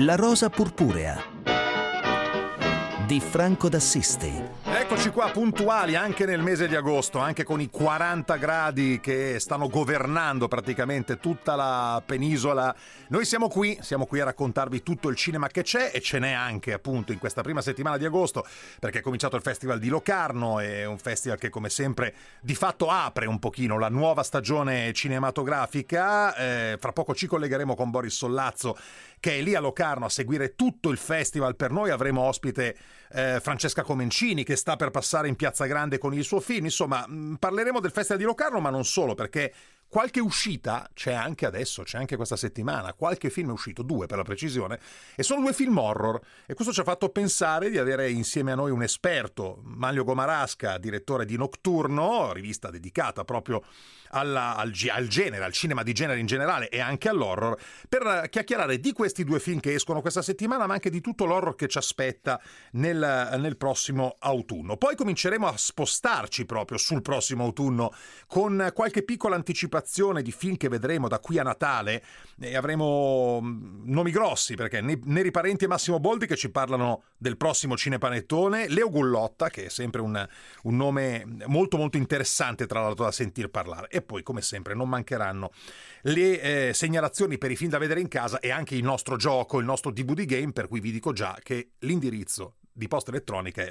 La rosa purpurea di Franco d'Assisi. Eccoci qua puntuali anche nel mese di agosto, anche con i 40 gradi che stanno governando praticamente tutta la penisola. Noi siamo qui a raccontarvi tutto il cinema che c'è, e ce n'è anche appunto in questa prima settimana di agosto, perché è cominciato il Festival di Locarno, è un festival che come sempre di fatto apre un pochino la nuova stagione cinematografica. Fra poco ci collegheremo con Boris Sollazzo, che è lì a Locarno a seguire tutto il festival. Per noi avremo ospite Francesca Comencini, che sta per passare in Piazza Grande con il suo film. Insomma, parleremo del Festival di Locarno, ma non solo, perché qualche uscita c'è anche adesso, c'è anche questa settimana. Qualche film è uscito, 2 per la precisione, e sono 2 film horror, e questo ci ha fatto pensare di avere insieme a noi un esperto, Manlio Gomarasca, direttore di Nocturno, rivista dedicata proprio al genere, al cinema di genere in generale e anche all'horror, per chiacchierare di questi 2 film che escono questa settimana, ma anche di tutto l'horror che ci aspetta nel prossimo autunno. Poi cominceremo a spostarci proprio sul prossimo autunno con qualche piccola anticipazione di film che vedremo da qui a Natale, e avremo nomi grossi, perché Neri Parenti e Massimo Boldi che ci parlano del prossimo Cinepanettone, Leo Gullotta, che è sempre un nome molto molto interessante tra l'altro da sentir parlare, e poi come sempre non mancheranno le segnalazioni per i film da vedere in casa e anche il nostro gioco, il nostro DVD game, per cui vi dico già che l'indirizzo di posta elettronica è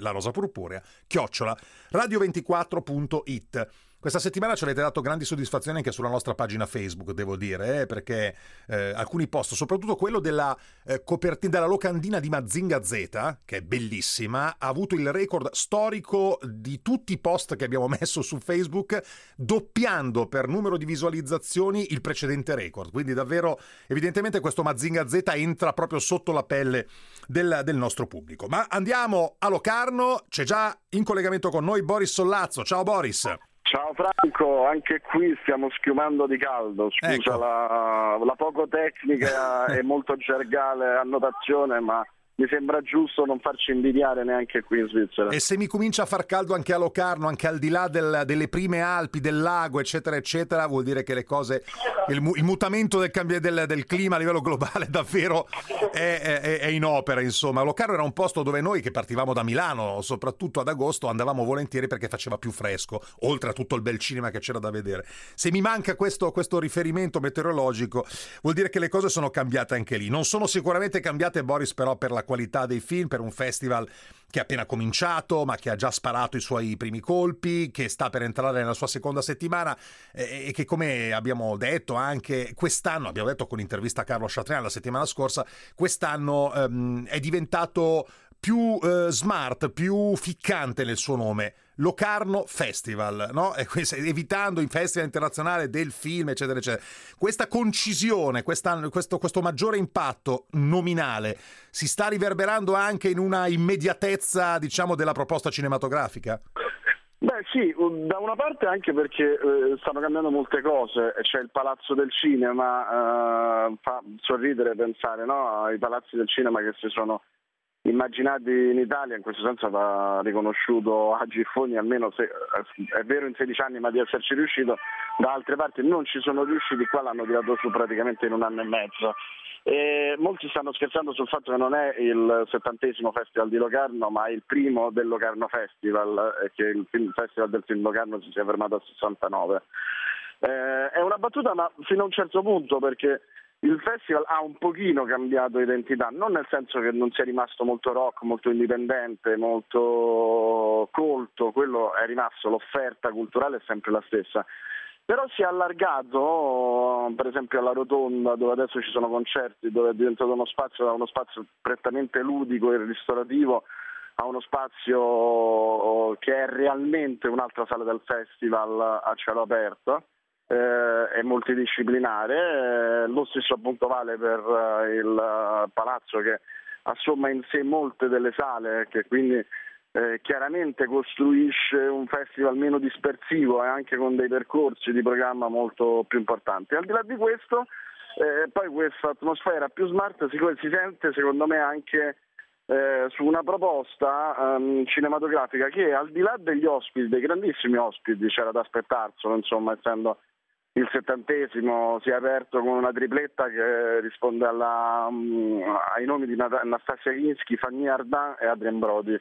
larosapurpurea@radio24.it. Questa settimana ci avete dato grandi soddisfazioni anche sulla nostra pagina Facebook, devo dire, perché alcuni post, soprattutto quello della copertina, della locandina di Mazinga Z, che è bellissima, ha avuto il record storico di tutti i post che abbiamo messo su Facebook, doppiando per numero di visualizzazioni il precedente record. Quindi davvero, evidentemente questo Mazinga Z entra proprio sotto la pelle del nostro pubblico. Ma andiamo a Locarno, c'è già in collegamento con noi Boris Sollazzo. Ciao Boris! Ciao Franco, anche qui stiamo schiumando di caldo, scusa ecco. la poco tecnica e molto gergale annotazione, ma mi sembra giusto non farci invidiare neanche qui in Svizzera. E se mi comincia a far caldo anche a Locarno, anche al di là delle prime Alpi, del lago, eccetera, eccetera, vuol dire che le cose, il mutamento del clima a livello globale davvero è in opera, insomma. Locarno era un posto dove noi, che partivamo da Milano, soprattutto ad agosto, andavamo volentieri perché faceva più fresco, oltre a tutto il bel cinema che c'era da vedere. Se mi manca questo riferimento meteorologico, vuol dire che le cose sono cambiate anche lì. Non sono sicuramente cambiate, Boris, però per la qualità dei film, per un festival che è appena cominciato ma che ha già sparato i suoi primi colpi, che sta per entrare nella sua seconda settimana, e che, come abbiamo detto anche quest'anno, abbiamo detto con l'intervista a Carlo Chatrian la settimana scorsa, quest'anno è diventato più smart, più ficcante nel suo nome, Locarno Festival, no? Evitando il Festival internazionale del film, eccetera, eccetera. Questa concisione, quest'anno, questo maggiore impatto nominale si sta riverberando anche in una immediatezza, diciamo, della proposta cinematografica? Beh sì, da una parte anche perché stanno cambiando molte cose, c'è il Palazzo del Cinema, fa sorridere pensare, no, ai palazzi del cinema che si sono immaginati in Italia. In questo senso va riconosciuto a Giffoni, almeno se è vero in 16 anni, ma di esserci riuscito. Da altre parti non ci sono riusciti, qua l'hanno tirato su praticamente in un anno e mezzo. E molti stanno scherzando sul fatto che non è il 70° Festival di Locarno, ma è il primo del Locarno Festival, e che il Festival del Film Locarno si sia fermato a 69. È una battuta, ma fino a un certo punto, perché il festival ha un pochino cambiato identità, non nel senso che non sia rimasto molto rock, molto indipendente, molto colto, quello è rimasto, l'offerta culturale è sempre la stessa, però si è allargato, per esempio alla Rotonda, dove adesso ci sono concerti, dove è diventato uno spazio prettamente ludico e ristorativo, a uno spazio che è realmente un'altra sala del festival a cielo aperto. È multidisciplinare, lo stesso appunto vale per il palazzo, che assomma in sé molte delle sale, che quindi chiaramente costruisce un festival meno dispersivo e anche con dei percorsi di programma molto più importanti. Al di là di questo, poi questa atmosfera più smart si sente secondo me anche su una proposta cinematografica che, al di là degli ospiti, dei grandissimi ospiti, c'era da aspettarselo, insomma, essendo il 70° si è aperto con una tripletta che risponde ai nomi di Nastasia Kinski, Fanny Ardant e Adrien Brody.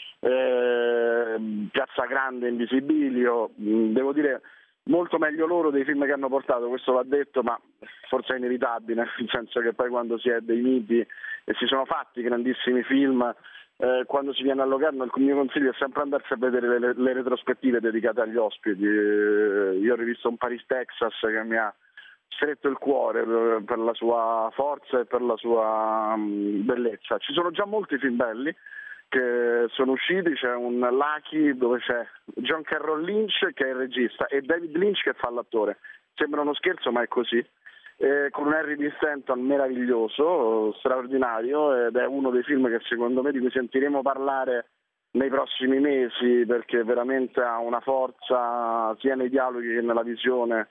Piazza Grande, Invisibilio, devo dire molto meglio loro dei film che hanno portato, questo va detto, ma forse è inevitabile, nel senso che poi quando si è dei miti e si sono fatti grandissimi film, quando si viene a Locarno il mio consiglio è sempre andarsi a vedere le retrospettive dedicate agli ospiti. Io ho rivisto un Paris, Texas che mi ha stretto il cuore per la sua forza e per la sua bellezza. Ci sono già molti film belli che sono usciti, c'è un Lucky dove c'è John Carroll Lynch che è il regista e David Lynch che fa l'attore. Sembra uno scherzo ma è così. Con un Harry Dean Stanton meraviglioso, straordinario, ed è uno dei film che secondo me di cui sentiremo parlare nei prossimi mesi, perché veramente ha una forza sia nei dialoghi che nella visione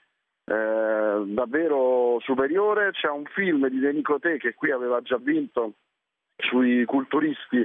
davvero superiore. C'è un film di Denis Coté che qui aveva già vinto sui culturisti,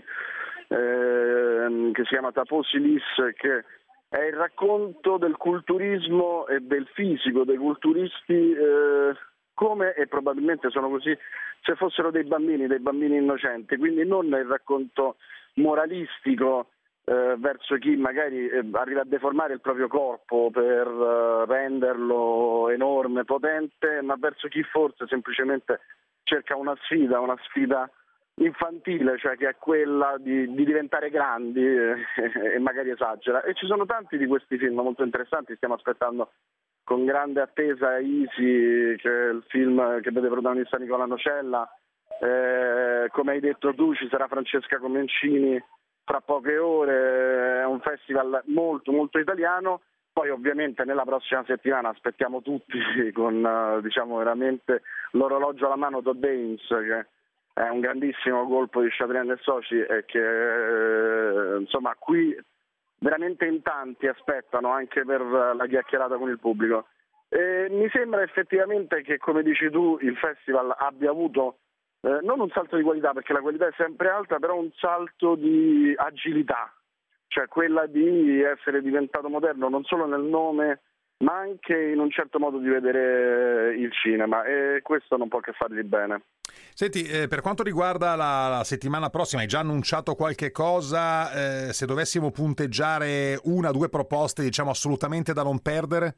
che si chiama Taposilis, che è il racconto del culturismo e del fisico dei culturisti come, e probabilmente sono così, se fossero dei bambini innocenti, quindi non il racconto moralistico verso chi magari arriva a deformare il proprio corpo per renderlo enorme, potente, ma verso chi forse semplicemente cerca una sfida infantile, cioè che è quella di diventare grandi e magari esagera. E ci sono tanti di questi film molto interessanti, stiamo aspettando con grande attesa Easy, che è il film che vede protagonista Nicola Nocella, come hai detto tu ci sarà Francesca Comencini fra poche ore, è un festival molto molto italiano. Poi ovviamente nella prossima settimana aspettiamo tutti con diciamo veramente l'orologio alla mano Todd Haynes, che è un grandissimo colpo di Chatrian e Soci e che insomma qui veramente in tanti aspettano anche per la chiacchierata con il pubblico. Mi sembra effettivamente che, come dici tu, il festival abbia avuto non un salto di qualità, perché la qualità è sempre alta, però un salto di agilità, cioè quella di essere diventato moderno non solo nel nome ma anche in un certo modo di vedere il cinema, e questo non può che fargli bene. Senti, per quanto riguarda la settimana prossima, hai già annunciato qualche cosa? Se dovessimo punteggiare 1 o 2 proposte, diciamo, assolutamente da non perdere?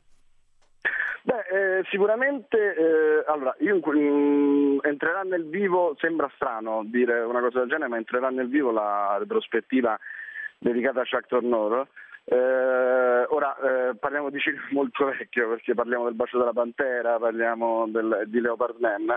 Beh, sicuramente, allora, entrerà nel vivo, sembra strano dire una cosa del genere, ma entrerà nel vivo la retrospettiva dedicata a Jacques Tourneur. Ora parliamo di cinema molto vecchio, perché parliamo del Bacio della Pantera, parliamo di Leopard Man,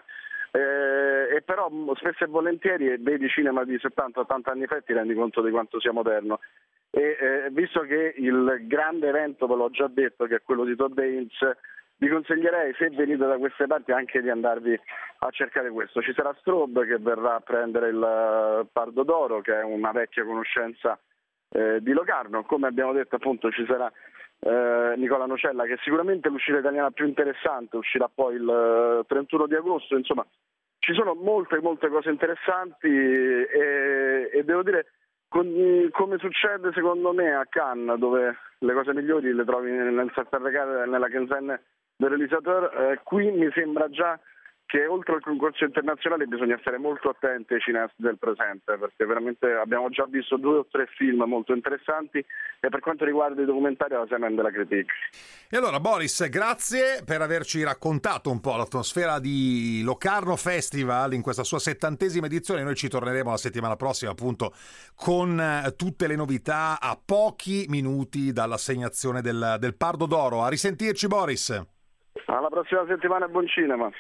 e però spesso e volentieri vedi cinema di 70-80 anni fa e ti rendi conto di quanto sia moderno. E visto che il grande evento, ve l'ho già detto, che è quello di Todd Haynes, vi consiglierei, se venite da queste parti, anche di andarvi a cercare questo. Ci sarà Strobe che verrà a prendere il Pardo d'Oro, che è una vecchia conoscenza di Locarno. Come abbiamo detto, appunto, ci sarà Nicola Nocella, che è sicuramente l'uscita italiana più interessante, uscirà poi il 31 di agosto. Insomma, ci sono molte cose interessanti e devo dire, come succede secondo me a Cannes, dove le cose migliori le trovi nel certificato, nella quinzaine del realizzatore, qui mi sembra già che oltre al concorso internazionale bisogna stare molto attenti ai cineasti del presente, perché veramente abbiamo già visto 2 o 3 film molto interessanti, e per quanto riguarda i documentari la semaine della critique. E allora Boris, grazie per averci raccontato un po' l'atmosfera di Locarno Festival in questa sua 70ª edizione. Noi ci torneremo la settimana prossima, appunto, con tutte le novità a pochi minuti dall'assegnazione del Pardo d'Oro. A risentirci, Boris. Alla prossima settimana e buon cinema.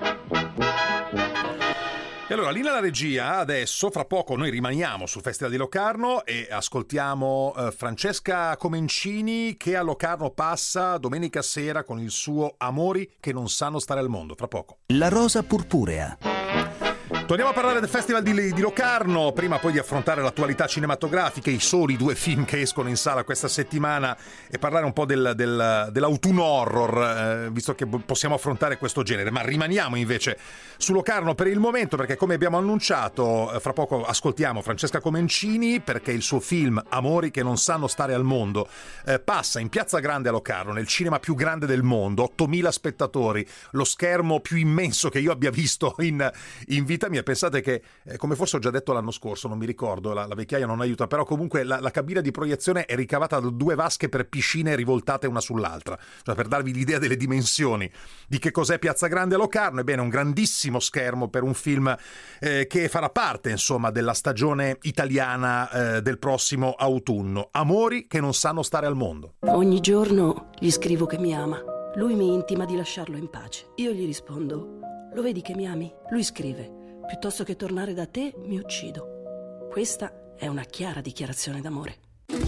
E allora, linea alla regia, adesso, fra poco noi rimaniamo sul Festival di Locarno e ascoltiamo Francesca Comencini, che a Locarno passa domenica sera con il suo Amori che non sanno stare al mondo. Fra poco. La rosa purpurea. Torniamo a parlare del Festival di Locarno, prima poi di affrontare l'attualità cinematografica, i soli 2 film che escono in sala questa settimana, e parlare un po' dell'autunno horror, visto che possiamo affrontare questo genere. Ma rimaniamo invece su Locarno per il momento, perché come abbiamo annunciato, fra poco ascoltiamo Francesca Comencini, perché il suo film Amori che non sanno stare al mondo passa in Piazza Grande a Locarno, nel cinema più grande del mondo, 8.000 spettatori, lo schermo più immenso che io abbia visto in vita mia. Pensate che, come forse ho già detto l'anno scorso, non mi ricordo, la vecchiaia non aiuta, però comunque la cabina di proiezione è ricavata da 2 vasche per piscine rivoltate una sull'altra, cioè per darvi l'idea delle dimensioni di che cos'è Piazza Grande a Locarno. Ebbene, un grandissimo schermo per un film che farà parte, insomma, della stagione italiana del prossimo autunno. Amori che non sanno stare al mondo. Ogni giorno gli scrivo che mi ama. Lui mi intima di lasciarlo in pace. Io gli rispondo: lo vedi che mi ami? Lui scrive: piuttosto che tornare da te, mi uccido. Questa è una chiara dichiarazione d'amore.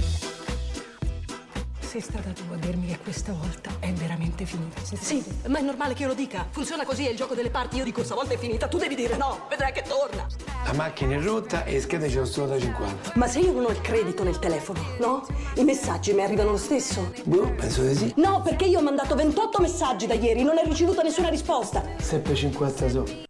Sei stata tu a dirmi che questa volta è veramente finita. Sì, ma è normale che io lo dica. Funziona così, è il gioco delle parti. Io dico stavolta è finita, tu devi dire no, vedrai che torna. La macchina è rotta e schede ce l'ho solo da 50. Ma se io non ho il credito nel telefono, no? I messaggi mi arrivano lo stesso? Boh, penso di sì. No, perché io ho mandato 28 messaggi da ieri, non ho ricevuto nessuna risposta. 7,50 so.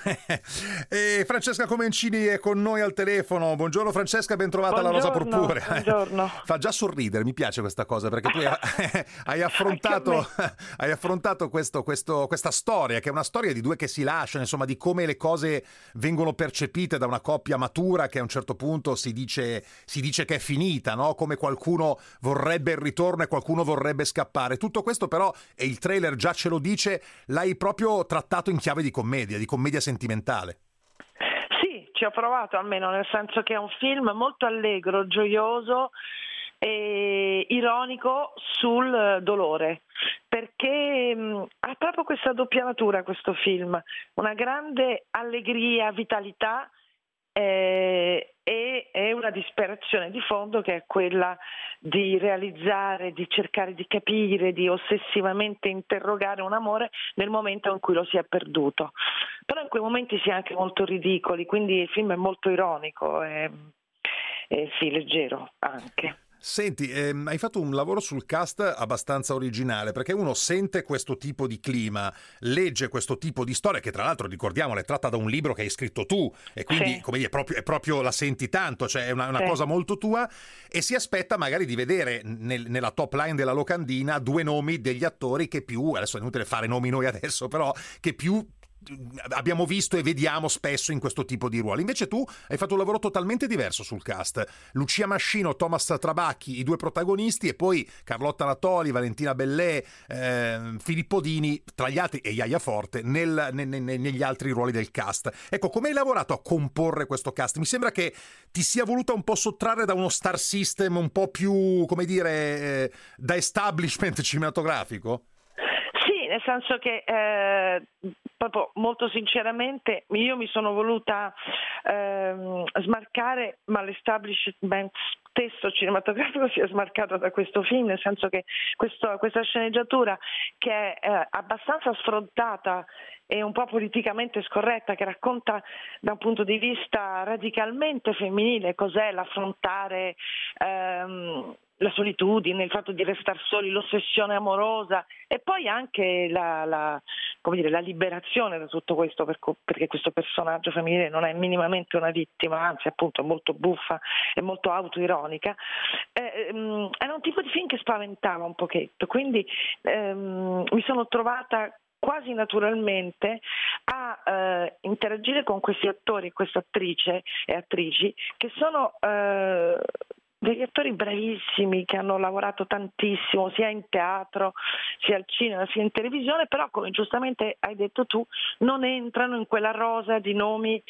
E Francesca Comencini è con noi al telefono. Buongiorno Francesca, ben trovata alla Rosa Purpurea. Buongiorno. Fa già sorridere, mi piace questa cosa, perché tu hai affrontato questa storia, che è una storia di 2 che si lasciano, insomma, di come le cose vengono percepite da una coppia matura che a un certo punto si dice che è finita, no? Come qualcuno vorrebbe il ritorno e qualcuno vorrebbe scappare. Tutto questo però, e il trailer già ce lo dice, l'hai proprio trattato in chiave di commedia sentimentale. Sì, ci ho provato, almeno, nel senso che è un film molto allegro, gioioso e ironico sul dolore, perché ha proprio questa doppia natura questo film, una grande allegria, vitalità e una disperazione di fondo, che è quella di realizzare, di cercare di capire, di ossessivamente interrogare un amore nel momento in cui lo si è perduto. Però in quei momenti si è anche molto ridicoli, quindi il film è molto ironico e sì, leggero anche. Senti, hai fatto un lavoro sul cast abbastanza originale, perché uno sente questo tipo di clima, legge questo tipo di storia, che tra l'altro, ricordiamolo, è tratta da un libro che hai scritto tu, e quindi, sì, come dire, è proprio la senti tanto, cioè è una sì, cosa molto tua, e si aspetta magari di vedere nella top line della locandina 2 nomi degli attori che più, adesso è inutile fare nomi noi adesso, però che più abbiamo visto e vediamo spesso in questo tipo di ruoli. Invece tu hai fatto un lavoro totalmente diverso sul cast. Lucia Mascino, Thomas Trabacchi, i 2 protagonisti, e poi Carlotta Natoli, Valentina Bellè, Filippo Dini, tra gli altri, e Iaia Forte negli altri ruoli del cast. Ecco, come hai lavorato a comporre questo cast? Mi sembra che ti sia voluta un po' sottrarre da uno star system un po' più, come dire, da establishment cinematografico? Nel senso che proprio molto sinceramente io mi sono voluta smarcare, ma l'establishment stesso cinematografico si è smarcato da questo film, nel senso che questa sceneggiatura, che è abbastanza sfrontata e un po' politicamente scorretta, che racconta da un punto di vista radicalmente femminile cos'è l'affrontare la solitudine, il fatto di restare soli, l'ossessione amorosa, e poi anche la liberazione da tutto questo, perché questo personaggio femminile non è minimamente una vittima, anzi appunto è molto buffa e molto autoironica. Era un tipo di film che spaventava un pochetto, quindi mi sono trovata quasi naturalmente a interagire con questi attori, queste attrice e attrici, che sono degli attori bravissimi, che hanno lavorato tantissimo sia in teatro, sia al cinema, sia in televisione, però, come giustamente hai detto tu, non entrano in quella rosa di nomi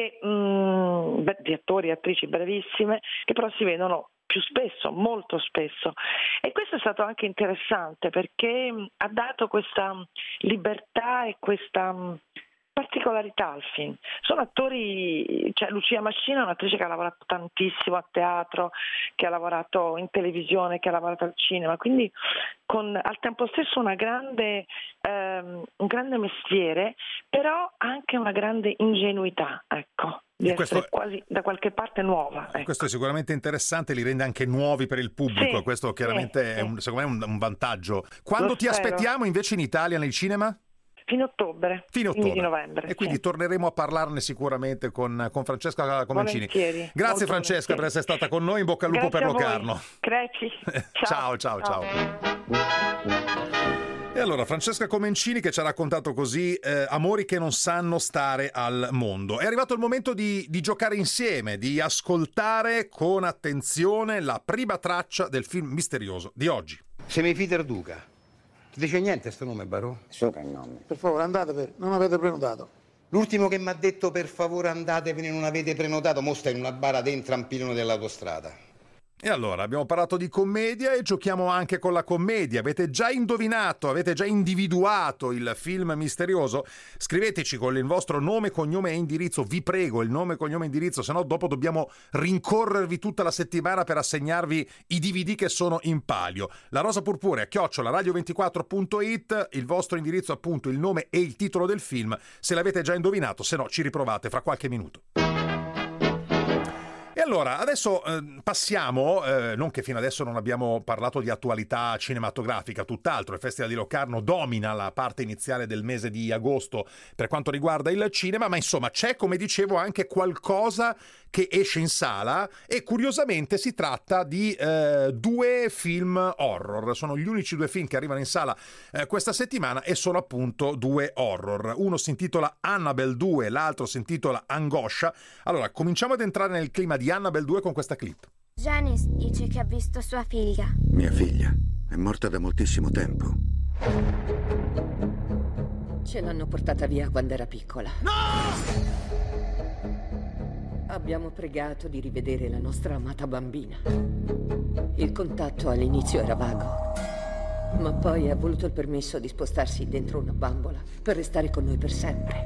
di attori e attrici bravissime, che però si vedono più spesso, molto spesso. E questo è stato anche interessante, perché ha dato questa libertà e questa particolarità al film. Sono attori, cioè Lucia Mascina è un'attrice che ha lavorato tantissimo a teatro, che ha lavorato in televisione, che ha lavorato al cinema, quindi con al tempo stesso un grande mestiere, però anche una grande ingenuità, ecco. Di essere quasi da qualche parte nuova. Ecco. Questo è sicuramente interessante, li rende anche nuovi per il pubblico, sì, questo chiaramente è secondo me un vantaggio. Quando ti aspettiamo invece in Italia nei cinema? Fino a ottobre, di novembre. E quindi torneremo a parlarne sicuramente con Francesca Comencini. Volentieri. Grazie Francesca per essere stata con noi, in bocca al lupo per Locarno. Grazie. Ciao. E allora Francesca Comencini che ci ha raccontato così amori che non sanno stare al mondo. È arrivato il momento di giocare insieme, di ascoltare con attenzione la prima traccia del film misterioso di oggi. Semifiter Duca. Ti dice niente sto nome, Barò? So che è il nome. Per favore andate, non avete prenotato. L'ultimo che mi ha detto per favore andatevene, non avete prenotato, mo sta in una bara dentro a un pilone dell'autostrada. E allora, abbiamo parlato di commedia e giochiamo anche con la commedia. Avete già indovinato, avete già individuato il film misterioso? Scriveteci con il vostro nome, cognome e indirizzo, vi prego, il nome, cognome e indirizzo, se no dopo dobbiamo rincorrervi tutta la settimana per assegnarvi i DVD che sono in palio. La Rosa Purpurea, @radio24.it, il vostro indirizzo appunto, il nome e il titolo del film, se l'avete già indovinato, se no ci riprovate fra qualche minuto. E allora, adesso passiamo, non che fino adesso non abbiamo parlato di attualità cinematografica, tutt'altro, il Festival di Locarno domina la parte iniziale del mese di agosto per quanto riguarda il cinema, ma insomma c'è, come dicevo, anche qualcosa che esce in sala e curiosamente si tratta di 2 film horror, sono gli unici 2 film che arrivano in sala questa settimana e sono appunto 2 horror, uno si intitola Annabelle 2, l'altro si intitola Angoscia. Allora, cominciamo ad entrare nel clima di Annabelle 2 con questa clip. Janice dice che ha visto sua figlia. Mia figlia è morta da moltissimo tempo. Ce l'hanno portata via quando era piccola. No! Abbiamo pregato di rivedere la nostra amata bambina. Il contatto all'inizio era vago, ma poi ha voluto il permesso di spostarsi dentro una bambola per restare con noi per sempre.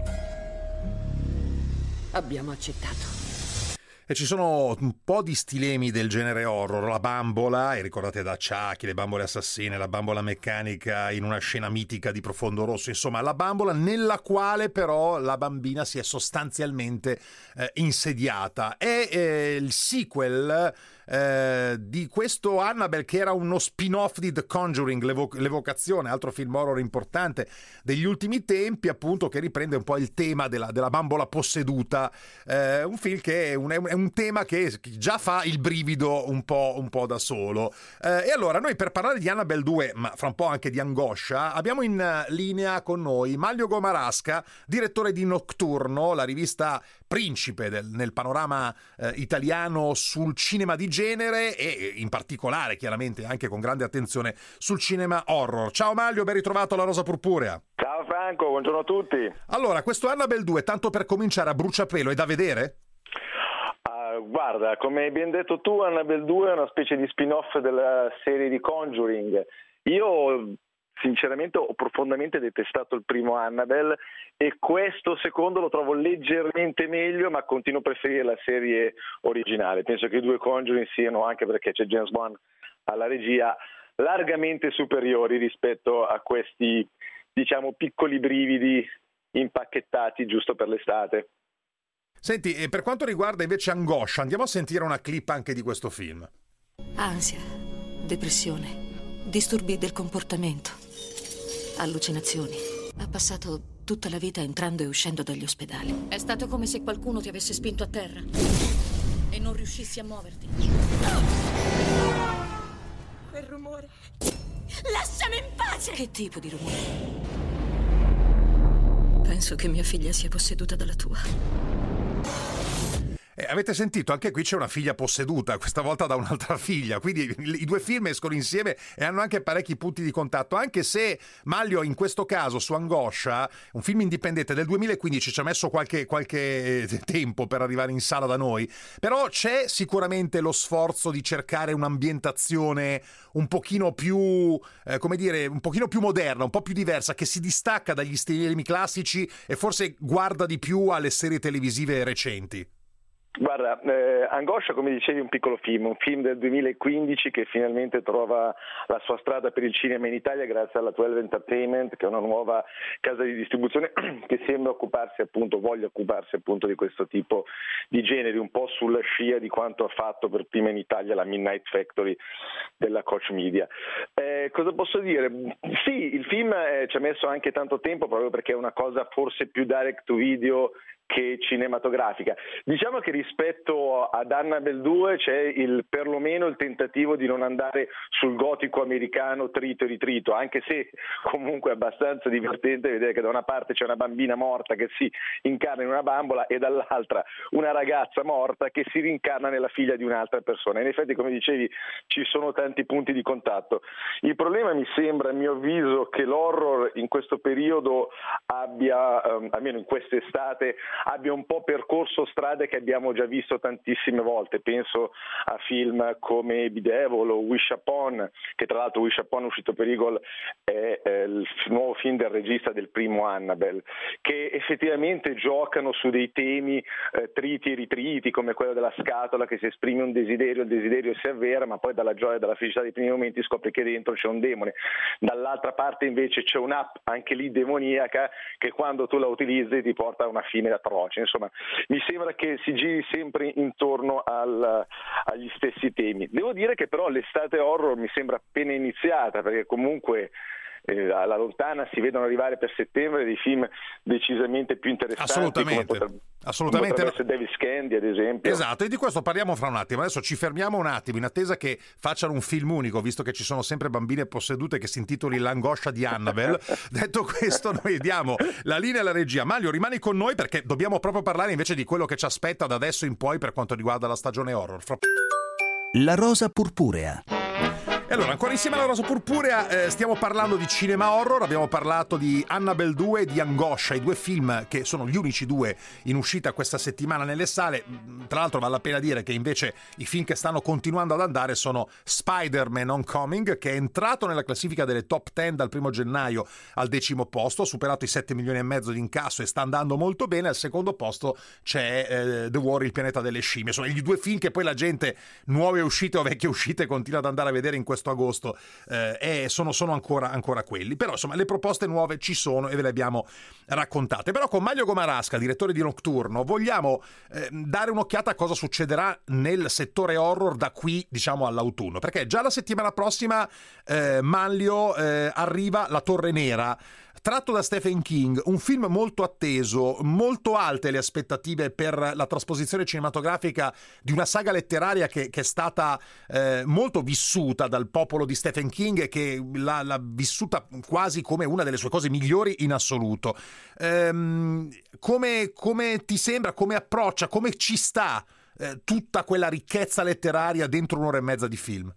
Abbiamo accettato. E ci sono un po' di stilemi del genere horror, la bambola, e ricordate da Chucky, le bambole assassine, la bambola meccanica in una scena mitica di Profondo Rosso, insomma la bambola nella quale però la bambina si è sostanzialmente insediata. È il sequel di questo Annabelle che era uno spin-off di The Conjuring, l'evocazione, altro film horror importante degli ultimi tempi, appunto, che riprende un po' il tema della bambola posseduta, un film che è un tema che già fa il brivido un po' da solo. E allora noi, per parlare di Annabelle 2, ma fra un po' anche di Angoscia, abbiamo in linea con noi Manlio Gomarasca, direttore di Nocturno, la rivista principe nel panorama italiano sul cinema di genere e in particolare chiaramente anche con grande attenzione sul cinema horror. Ciao Manlio, ben ritrovato alla Rosa Purpurea. Ciao Franco, buongiorno a tutti. Allora, questo Annabelle 2, tanto per cominciare a bruciapelo, è da vedere? Guarda, come hai ben detto tu, Annabelle 2 è una specie di spin-off della serie di Conjuring. Io sinceramente ho profondamente detestato il primo Annabelle e questo secondo lo trovo leggermente meglio, ma continuo a preferire la serie originale. Penso che i 2 Conjuring siano, anche perché c'è James Wan alla regia, largamente superiori rispetto a questi, diciamo, piccoli brividi impacchettati giusto per l'estate. Senti, e per quanto riguarda invece Angoscia, andiamo a sentire una clip anche di questo film. Ansia, depressione, disturbi del comportamento, allucinazioni. Ha passato tutta la vita entrando e uscendo dagli ospedali. È stato come se qualcuno ti avesse spinto a terra e non riuscissi a muoverti. Quel rumore. Lasciami in pace! Che tipo di rumore? Penso che mia figlia sia posseduta dalla tua. Avete sentito? Anche qui c'è una figlia posseduta, questa volta da un'altra figlia, quindi i due film escono insieme e hanno anche parecchi punti di contatto, anche se Manlio in questo caso su Angoscia, un film indipendente del 2015, ci ha messo qualche tempo per arrivare in sala da noi, però c'è sicuramente lo sforzo di cercare un'ambientazione un pochino più, come dire, un pochino più moderna, un po' più diversa, che si distacca dagli stilemi classici e forse guarda di più alle serie televisive recenti. Guarda, Angoscia, come dicevi, è un piccolo film, un film del 2015 che finalmente trova la sua strada per il cinema in Italia grazie alla 12 Entertainment, che è una nuova casa di distribuzione che sembra voglia occuparsi appunto di questo tipo di generi, un po' sulla scia di quanto ha fatto per prima in Italia la Midnight Factory della Koch Media. Cosa posso dire? Sì, il film ci ha messo anche tanto tempo proprio perché è una cosa forse più direct to video che cinematografica. Diciamo che rispetto ad Annabelle 2 c'è perlomeno il tentativo di non andare sul gotico americano trito e ritrito, anche se comunque è abbastanza divertente vedere che da una parte c'è una bambina morta che si incarna in una bambola e dall'altra una ragazza morta che si rincarna nella figlia di un'altra persona. In effetti, come dicevi, ci sono tanti punti di contatto. Il problema mi sembra, a mio avviso, che l'horror in questo periodo abbia, almeno in quest'estate, abbia un po' percorso strade che abbiamo già visto tantissime volte. Penso a film come Be Devil o Wish Upon, che tra l'altro Wish Upon, uscito per Eagle, è il nuovo film del regista del primo Annabelle, che effettivamente giocano su dei temi triti e ritriti, come quello della scatola, che si esprime un desiderio, il desiderio si avvera, ma poi dalla gioia e dalla felicità dei primi momenti scopri che dentro c'è un demone. Dall'altra parte invece c'è un'app, anche lì demoniaca, che quando tu la utilizzi ti porta a una fine atroce. Insomma, mi sembra che si giri sempre intorno agli stessi temi. Devo dire che però l'estate horror mi sembra appena iniziata, perché comunque alla lontana si vedono arrivare per settembre dei film decisamente più interessanti. Assolutamente. Come Davis Candy, ad esempio. Esatto, e di questo parliamo fra un attimo. Adesso ci fermiamo un attimo in attesa che facciano un film unico, visto che ci sono sempre bambine possedute, che si intitoli L'angoscia di Annabelle. Detto questo, noi diamo la linea alla regia. Manlio, rimani con noi perché dobbiamo proprio parlare invece di quello che ci aspetta da adesso in poi per quanto riguarda la stagione horror. La rosa purpurea. E allora, ancora insieme alla Rosa Purpurea, stiamo parlando di cinema horror, abbiamo parlato di Annabelle 2 e di Angoscia, i due film che sono gli unici due in uscita questa settimana nelle sale. Tra l'altro vale la pena dire che invece i film che stanno continuando ad andare sono Spider-Man Homecoming, che è entrato nella classifica delle top 10 dal 1 gennaio al 10° posto, ha superato i 7 milioni e mezzo di incasso e sta andando molto bene. Al secondo posto c'è The War, il pianeta delle scimmie. Sono gli due film che poi la gente, nuove uscite o vecchie uscite, continua ad andare a vedere in questo agosto, e sono ancora quelli. Però insomma le proposte nuove ci sono e ve le abbiamo raccontate. Però con Maglio Gomarasca, direttore di Nocturno, vogliamo dare un'occhiata a cosa succederà nel settore horror da qui, diciamo, all'autunno, perché già la settimana prossima Manlio arriva La Torre Nera, tratto da Stephen King, un film molto atteso, molto alte le aspettative per la trasposizione cinematografica di una saga letteraria che è stata molto vissuta dal popolo di Stephen King e che l'ha vissuta quasi come una delle sue cose migliori in assoluto. Come ti sembra, come approccia, come ci sta tutta quella ricchezza letteraria dentro un'ora e mezza di film?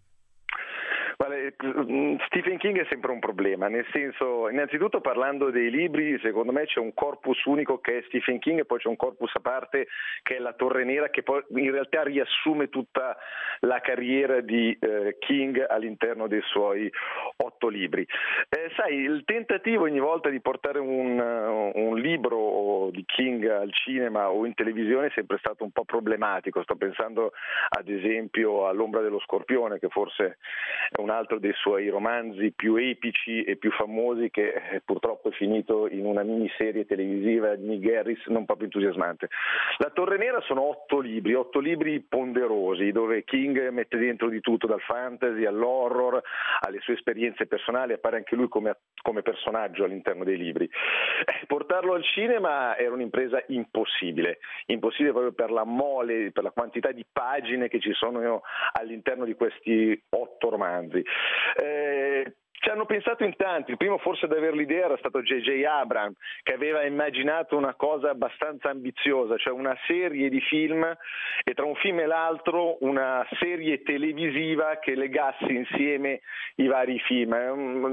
Stephen King è sempre un problema, nel senso, innanzitutto parlando dei libri, secondo me c'è un corpus unico che è Stephen King e poi c'è un corpus a parte che è La Torre Nera, che poi in realtà riassume tutta la carriera di King all'interno dei suoi 8 libri. Sai, il tentativo ogni volta di portare un libro di King al cinema o in televisione è sempre stato un po' problematico. Sto pensando ad esempio a L'ombra dello Scorpione, che forse è un altro dei suoi romanzi più epici e più famosi, che purtroppo è finito in una miniserie televisiva di Nick Harris non proprio entusiasmante. La Torre Nera sono 8 libri ponderosi, dove King mette dentro di tutto, dal fantasy all'horror, alle sue esperienze personali, appare anche lui come personaggio all'interno dei libri. Portarlo al cinema era un'impresa impossibile proprio per la mole, per la quantità di pagine che ci sono all'interno di questi 8 romanzi. Ci hanno pensato in tanti, il primo forse ad avere l'idea era stato J.J. Abrams, che aveva immaginato una cosa abbastanza ambiziosa, cioè una serie di film e tra un film e l'altro una serie televisiva che legasse insieme i vari film.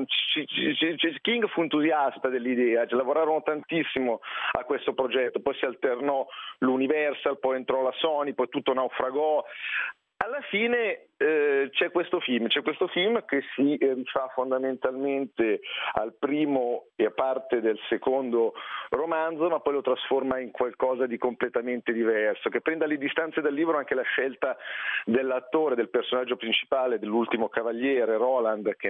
King fu entusiasta dell'idea, lavorarono tantissimo a questo progetto, poi si alternò l'Universal, poi entrò la Sony, poi tutto naufragò. Alla fine c'è questo film che si rifà fondamentalmente al primo e a parte del secondo romanzo, ma poi lo trasforma in qualcosa di completamente diverso, che prende le distanze dal libro anche la scelta dell'attore, del personaggio principale, dell'Ultimo Cavaliere, Roland, che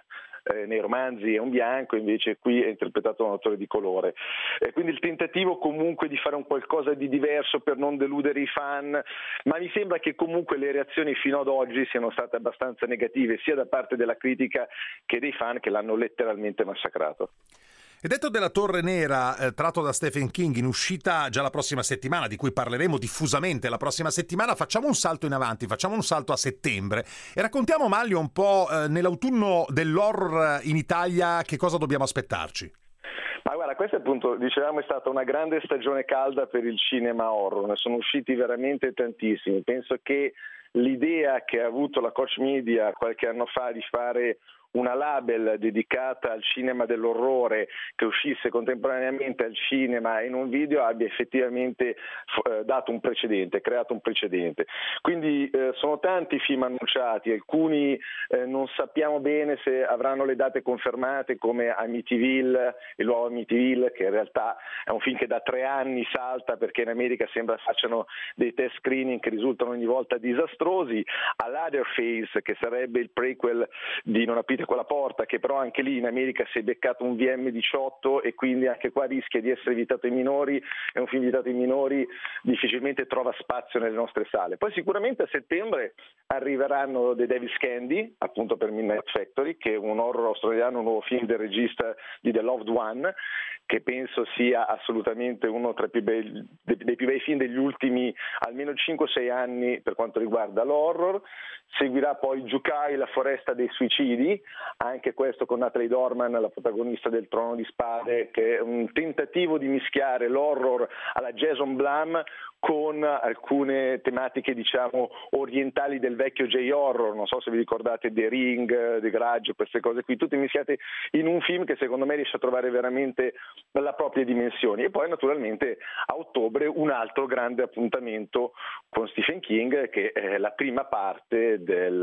nei romanzi è un bianco, invece qui è interpretato da un attore di colore. Quindi il tentativo comunque di fare un qualcosa di diverso per non deludere i fan, ma mi sembra che comunque le reazioni fino ad oggi siano state abbastanza negative, sia da parte della critica che dei fan, che l'hanno letteralmente massacrato. E detto della Torre Nera, tratto da Stephen King, in uscita già la prossima settimana, di cui parleremo diffusamente la prossima settimana, facciamo un salto in avanti, facciamo un salto a settembre e raccontiamo, Manlio, un po' nell'autunno dell'horror in Italia che cosa dobbiamo aspettarci. Ma guarda, questa appunto, dicevamo, è stata una grande stagione calda per il cinema horror, ne sono usciti veramente tantissimi. Penso che l'idea che ha avuto la Koch Media qualche anno fa di fare una label dedicata al cinema dell'orrore che uscisse contemporaneamente al cinema in un video abbia effettivamente dato un precedente, creato un precedente. Quindi sono tanti film annunciati, alcuni non sappiamo bene se avranno le date confermate, come Amityville, il nuovo Amityville, che in realtà è un film che da 3 anni salta perché in America sembra facciano dei test screening che risultano ogni volta disastrosi, a Leatherface, che sarebbe il prequel di Non aprite quella porta, che però anche lì in America si è beccato un VM18 e quindi anche qua rischia di essere vietato ai minori, è un film vietato ai minori, difficilmente trova spazio nelle nostre sale. Poi sicuramente a settembre arriveranno The Devil's Candy, appunto per Midnight Factory, che è un horror australiano, un nuovo film del regista di The Loved One, che penso sia assolutamente uno tra dei più bei film degli ultimi almeno 5-6 anni per quanto riguarda l'horror. Seguirà poi Jukai, la foresta dei suicidi, anche questo con Natalie Dorman, la protagonista del Trono di Spade, che è un tentativo di mischiare l'horror alla Jason Blum con alcune tematiche, diciamo, orientali del vecchio J-horror, non so se vi ricordate The Ring, The Grudge, queste cose qui, tutte mischiate in un film che secondo me riesce a trovare veramente la propria dimensione. E poi naturalmente a ottobre un altro grande appuntamento con Stephen King, che è la prima parte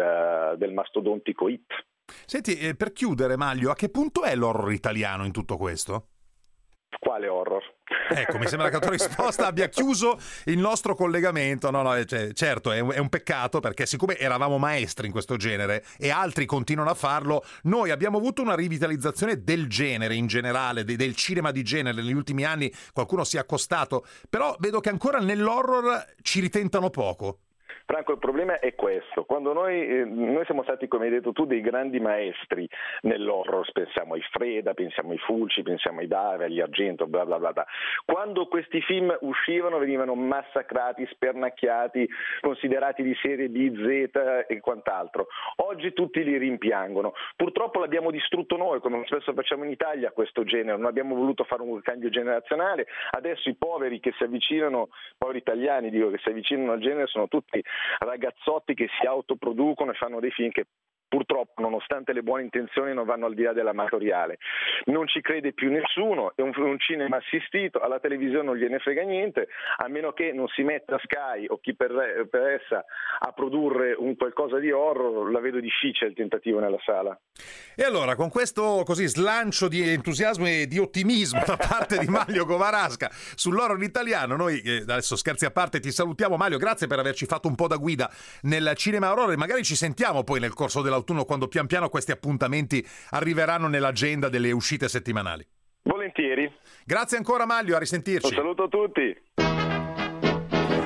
del mastodontico It. Senti, per chiudere, Manlio, a che punto è l'horror italiano in tutto questo? Quale horror? Ecco, mi sembra che la tua risposta abbia chiuso il nostro collegamento. No, certo, è un peccato, perché siccome eravamo maestri in questo genere e altri continuano a farlo, noi abbiamo avuto una rivitalizzazione del genere in generale, del cinema di genere. Negli ultimi anni qualcuno si è accostato, però vedo che ancora nell'horror ci ritentano poco. Franco, il problema è questo: quando noi siamo stati, come hai detto tu, dei grandi maestri nell'horror, pensiamo ai Freda, pensiamo ai Fulci, pensiamo ai Dave, agli Argento, bla bla bla bla. Quando questi film uscivano venivano massacrati, spernacchiati, considerati di serie B, Z e quant'altro. Oggi tutti li rimpiangono. Purtroppo l'abbiamo distrutto noi, come spesso facciamo in Italia, questo genere. Non abbiamo voluto fare un cambio generazionale. Adesso i poveri che si avvicinano, poveri italiani dico, che si avvicinano al genere, sono tutti ragazzotti che si autoproducono e fanno dei film che purtroppo, nonostante le buone intenzioni, non vanno al di là dell'amatoriale. Non ci crede più nessuno, è un cinema assistito, alla televisione non gliene frega niente, a meno che non si metta Sky o chi per essa a produrre un qualcosa di horror. La vedo difficile il tentativo nella sala. E allora, con questo così slancio di entusiasmo e di ottimismo da parte di Manlio Comarasca sull'horror italiano, noi adesso, scherzi a parte, ti salutiamo. Manlio, grazie per averci fatto un po' da guida nel cinema horror, e magari ci sentiamo poi nel corso dell'autunno, quando pian piano questi appuntamenti arriveranno nell'agenda delle uscite settimanali. Volentieri. Grazie ancora, Manlio, a risentirci. Un saluto a tutti.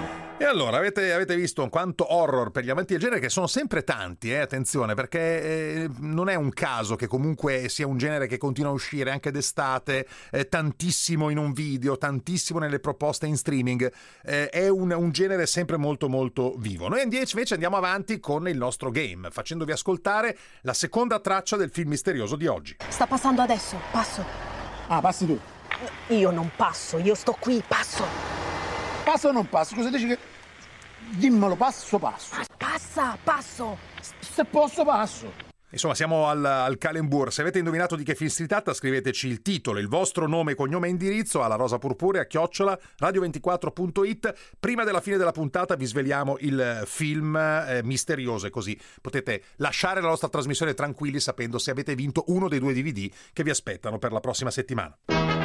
E allora, avete visto quanto horror per gli amanti del genere, che sono sempre tanti, attenzione, perché non è un caso che comunque sia un genere che continua a uscire anche d'estate, tantissimo in un video, tantissimo nelle proposte in streaming, è un genere sempre molto molto vivo. Noi invece andiamo avanti con il nostro game, facendovi ascoltare la seconda traccia del film misterioso di oggi. Sta passando adesso, passo. Ah, passi tu. Io non passo, io sto qui, passo. Passo o non passo? Cosa dici che... Dimmelo, passo. Passa, passo. Se posso, passo. Insomma, siamo al Calembour. Se avete indovinato di che film si tratta, scriveteci il titolo, il vostro nome, cognome e indirizzo alla rosapurpurea@radio24.it. Prima della fine della puntata vi sveliamo il film misterioso, e così potete lasciare la nostra trasmissione tranquilli sapendo se avete vinto uno dei 2 DVD che vi aspettano per la prossima settimana.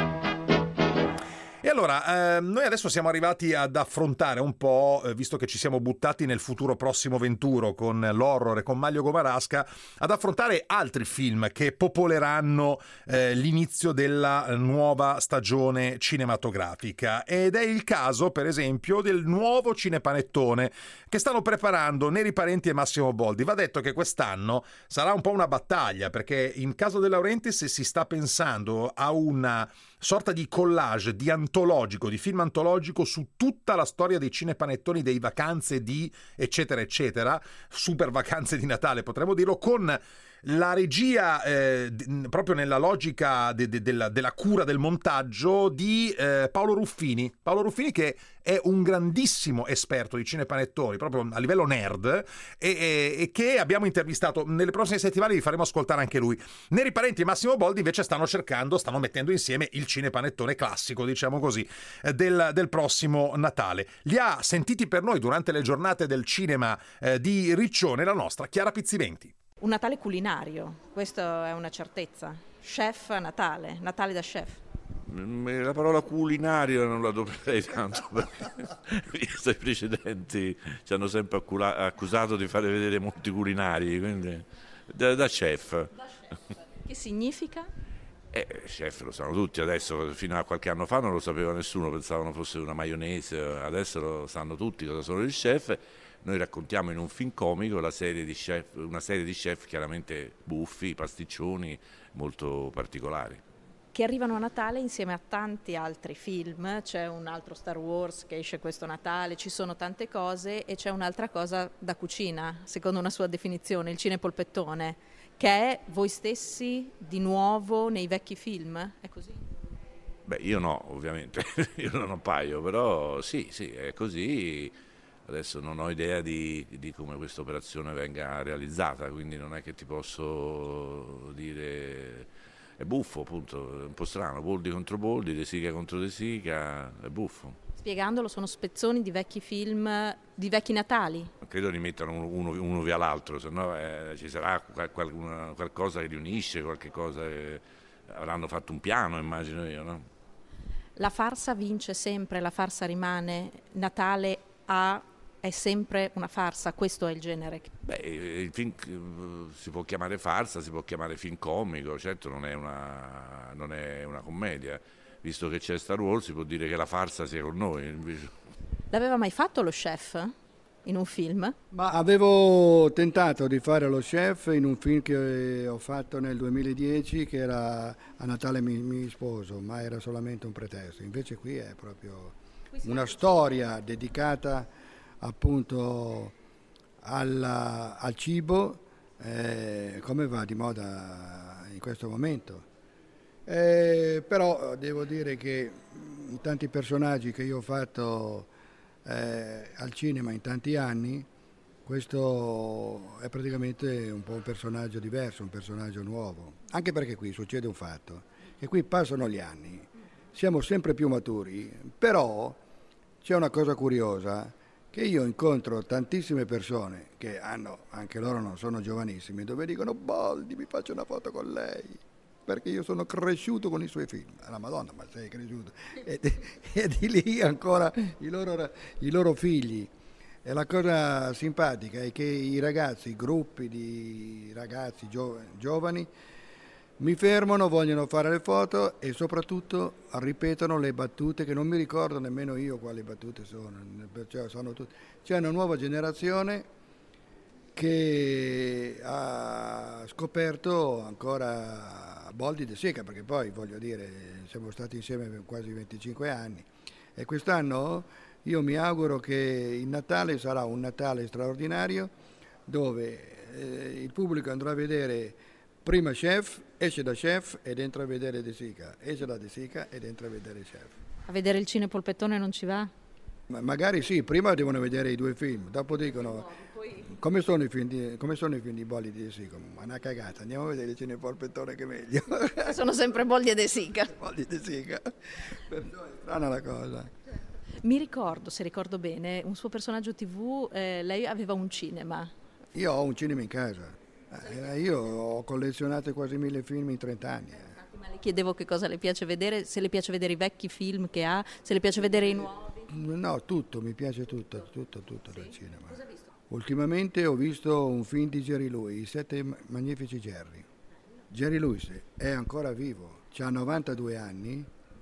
E allora, noi adesso siamo arrivati ad affrontare un po', visto che ci siamo buttati nel futuro prossimo venturo con l'horror e con Maglio Gomarasca, ad affrontare altri film che popoleranno l'inizio della nuova stagione cinematografica. Ed è il caso, per esempio, del nuovo cinepanettone che stanno preparando Neri Parenti e Massimo Boldi. Va detto che quest'anno sarà un po' una battaglia, perché in caso De Laurentiis si sta pensando a una sorta di collage di film antologico su tutta la storia dei cinepanettoni, dei vacanze di eccetera eccetera, super vacanze di Natale potremmo dirlo, con la regia proprio nella logica della cura del montaggio di Paolo Ruffini che è un grandissimo esperto di cinepanettoni proprio a livello nerd e che abbiamo intervistato. Nelle prossime settimane vi faremo ascoltare anche lui. Neri Parenti e Massimo Boldi invece stanno mettendo insieme il cinepanettone classico, diciamo così, del prossimo Natale. Li ha sentiti per noi durante le giornate del cinema di Riccione la nostra Chiara Pizziventi. Un Natale culinario, questo è una certezza. Chef a Natale, Natale da chef. La parola culinario non la dovrei tanto, perché i precedenti ci hanno sempre accusato di fare vedere molti culinari, quindi da chef. Che significa? Chef lo sanno tutti adesso, fino a qualche anno fa non lo sapeva nessuno, pensavano fosse una maionese, adesso lo sanno tutti cosa sono gli chef. Noi raccontiamo in un film comico una serie di chef chiaramente buffi, pasticcioni, molto particolari. Che arrivano a Natale insieme a tanti altri film, c'è un altro Star Wars che esce questo Natale, ci sono tante cose e c'è un'altra cosa da cucina, secondo una sua definizione, il cinepolpettone, che è voi stessi di nuovo nei vecchi film, è così? Beh, io no, ovviamente, io non appaio, però sì, è così. Adesso non ho idea di come questa operazione venga realizzata, quindi non è che ti posso dire, è buffo appunto, è un po' strano, Boldi contro Boldi, De Sica contro De Sica, è buffo. Spiegandolo, sono spezzoni di vecchi film, di vecchi Natali. Non credo li mettano uno via l'altro, se no ci sarà qualcosa che li unisce, qualche cosa, avranno fatto un piano, immagino io, no? La farsa vince sempre, la farsa rimane, Natale è sempre una farsa, questo è il genere. Beh, il film si può chiamare farsa, si può chiamare film comico, certo non è una commedia, visto che c'è Star Wars si può dire che la farsa sia con noi. Invece. L'aveva mai fatto lo chef in un film? Ma avevo tentato di fare lo chef in un film che ho fatto nel 2010 che era A Natale mi sposo, ma era solamente un pretesto, invece qui è proprio una storia dedicata appunto al cibo, come va di moda in questo momento. Però devo dire che i tanti personaggi che io ho fatto al cinema in tanti anni, questo è praticamente un po' un personaggio diverso, un personaggio nuovo, anche perché qui succede un fatto, che qui passano gli anni, siamo sempre più maturi, però c'è una cosa curiosa, che io incontro tantissime persone che hanno, anche loro non sono giovanissimi, dove dicono Boldi mi faccio una foto con lei, perché io sono cresciuto con i suoi film. La Madonna, ma sei cresciuto? E di lì ancora i loro figli. E la cosa simpatica è che i ragazzi, i gruppi di ragazzi giovani, mi fermano, vogliono fare le foto e soprattutto ripetono le battute che non mi ricordo nemmeno io quali battute sono, perciò sono tutte. C'è una nuova generazione che ha scoperto ancora Boldi De Sica, perché poi voglio dire siamo stati insieme per quasi 25 anni e quest'anno io mi auguro che il Natale sarà un Natale straordinario dove il pubblico andrà a vedere prima Chef, esce da Chef ed entra a vedere De Sica, esce da De Sica ed entra a vedere Chef. A vedere il Cinepolpettone non ci va? Ma magari sì, prima devono vedere i due film, dopo dicono come sono i film di Boldi di De Sica? Ma una cagata, andiamo a vedere il Cinepolpettone che è meglio. Sono sempre Boldi e De Sica. Boldi De Sica, perciò è strana la cosa. Mi ricordo, se ricordo bene, un suo personaggio TV, lei aveva un cinema. Io ho un cinema in casa, io ho collezionato quasi 1000 film in 30 anni. Ma le chiedevo che cosa le piace vedere, se le piace vedere i vecchi film che ha, se le piace vedere i nuovi. No, tutto, mi piace tutto sì? Dal cinema. Cosa ha visto? Ultimamente ho visto un film di Jerry Lewis, I 7 magnifici Jerry. Jerry Lewis è ancora vivo, ha 92 anni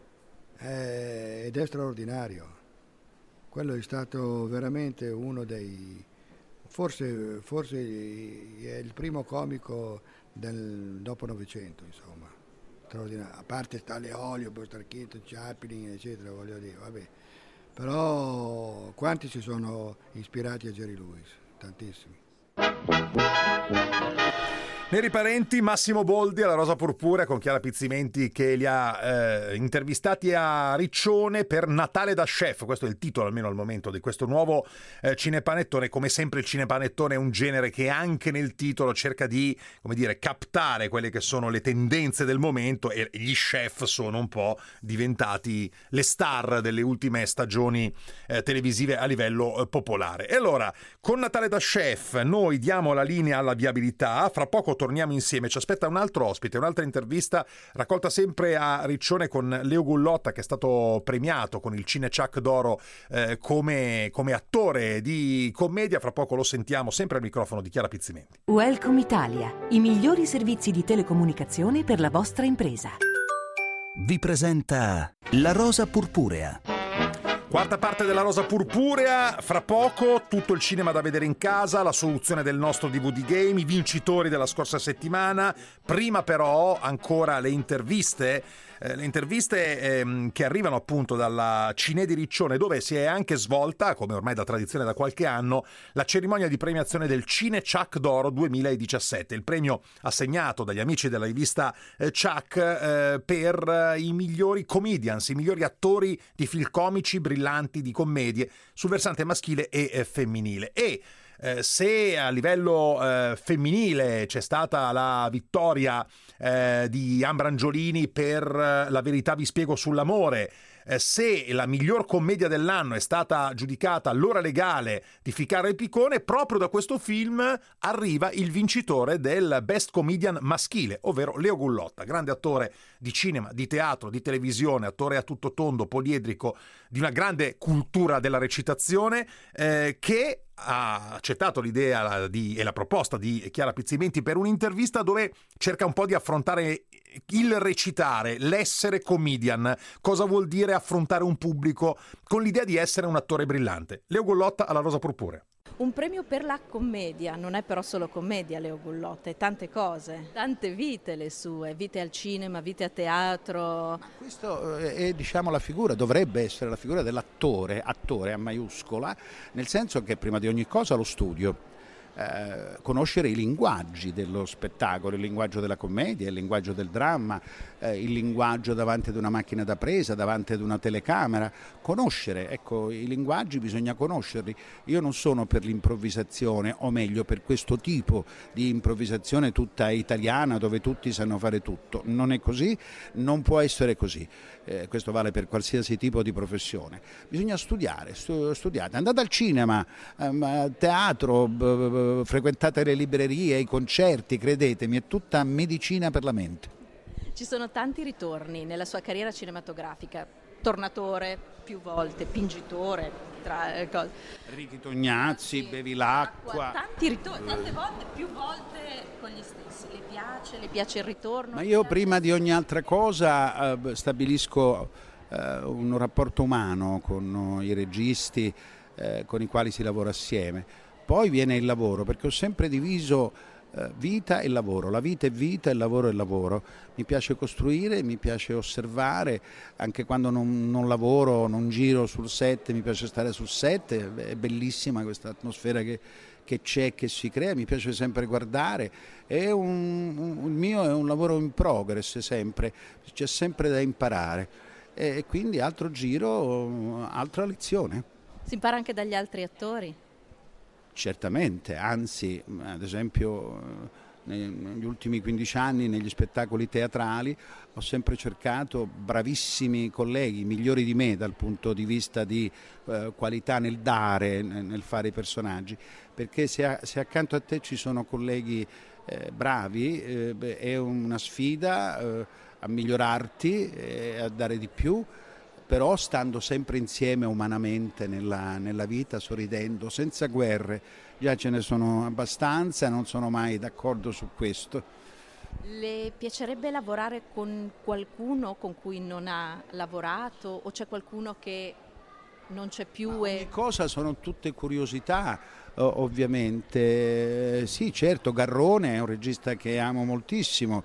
ed è straordinario. Quello è stato veramente uno dei... Forse è il primo comico del dopo Novecento, insomma. Straordinario. A parte Stanley Olio, Buster Keaton, Chaplin, eccetera, voglio dire, vabbè. Però quanti si sono ispirati a Jerry Lewis? Tantissimi. Neri parenti, Massimo Boldi alla Rosa Purpurea con Chiara Pizzimenti che li ha intervistati a Riccione per Natale da Chef. Questo è il titolo almeno al momento di questo nuovo cinepanettone. Come sempre il cinepanettone è un genere che anche nel titolo cerca di, come dire, captare quelle che sono le tendenze del momento e gli chef sono un po' diventati le star delle ultime stagioni televisive a livello popolare. E allora, con Natale da Chef noi diamo la linea alla viabilità, fra poco torniamo insieme, ci aspetta un altro ospite, un'altra intervista raccolta sempre a Riccione con Leo Gullotta che è stato premiato con il Cinechuck d'Oro come attore di commedia, fra poco lo sentiamo sempre al microfono di Chiara Pizzimenti. Welcome Italia, i migliori servizi di telecomunicazione per la vostra impresa. Vi presenta La Rosa Purpurea. Quarta parte della Rosa Purpurea, fra poco tutto il cinema da vedere in casa, la soluzione del nostro DVD Game, i vincitori della scorsa settimana. Prima però ancora le interviste che arrivano appunto dalla Cine di Riccione, dove si è anche svolta, come ormai da tradizione da qualche anno, la cerimonia di premiazione del Cinechuck d'Oro 2017, il premio assegnato dagli amici della rivista Chuck per i migliori comedians, i migliori attori di film comici brillanti, di commedie sul versante maschile e femminile. E se a livello femminile c'è stata la vittoria di Ambra Angiolini per La verità vi spiego sull'amore, se la miglior commedia dell'anno è stata giudicata L'ora legale di Ficarra e Piccone, proprio da questo film arriva il vincitore del Best Comedian maschile, ovvero Leo Gullotta, grande attore di cinema, di teatro, di televisione, attore a tutto tondo, poliedrico, di una grande cultura della recitazione, che ha accettato l'idea e la proposta di Chiara Pizzimenti per un'intervista dove cerca un po' di affrontare il recitare, l'essere comedian, cosa vuol dire affrontare un pubblico con l'idea di essere un attore brillante. Leo Gullotta alla Rosa Purpurea. Un premio per la commedia, non è però solo commedia Leo Gullotta, è tante cose, tante vite le sue, vite al cinema, vite a teatro. Questo è diciamo la figura, dovrebbe essere la figura dell'attore, attore a maiuscola, nel senso che prima di ogni cosa lo studio. Conoscere i linguaggi dello spettacolo, il linguaggio della commedia, il linguaggio del dramma, il linguaggio davanti ad una macchina da presa, davanti ad una telecamera, conoscere, ecco, i linguaggi bisogna conoscerli. Io non sono per l'improvvisazione, o meglio per questo tipo di improvvisazione tutta italiana dove tutti sanno fare tutto, non è così, non può essere così, questo vale per qualsiasi tipo di professione. Bisogna studiare, studiate, andate al cinema, teatro, frequentate le librerie, i concerti, credetemi, è tutta medicina per la mente. Ci sono tanti ritorni nella sua carriera cinematografica, tornatore più volte, pingitore, tra cose. Ricky Tognazzi, Bevi l'acqua. Tanti ritorni, tante volte, più volte con gli stessi. Le piace il ritorno? Ma io prima di ogni altra cosa stabilisco un rapporto umano con i registi con i quali si lavora assieme. Poi viene il lavoro, perché ho sempre diviso vita e lavoro. La vita è vita, il lavoro è lavoro. Mi piace costruire, mi piace osservare, anche quando non lavoro, non giro sul set, mi piace stare sul set, è bellissima questa atmosfera che c'è, che si crea, mi piace sempre guardare. Il mio è un lavoro in progress sempre, c'è sempre da imparare e quindi altro giro, altra lezione. Si impara anche dagli altri attori? Certamente, anzi, ad esempio negli ultimi 15 anni negli spettacoli teatrali ho sempre cercato bravissimi colleghi, migliori di me dal punto di vista di qualità nel dare, nel fare i personaggi, perché se accanto a te ci sono colleghi bravi è una sfida a migliorarti e a dare di più, però stando sempre insieme umanamente nella vita, sorridendo, senza guerre. Già ce ne sono abbastanza, non sono mai d'accordo su questo. Le piacerebbe lavorare con qualcuno con cui non ha lavorato o c'è qualcuno che non c'è più? Ogni cosa sono tutte curiosità, ovviamente. Sì, certo, Garrone è un regista che amo moltissimo.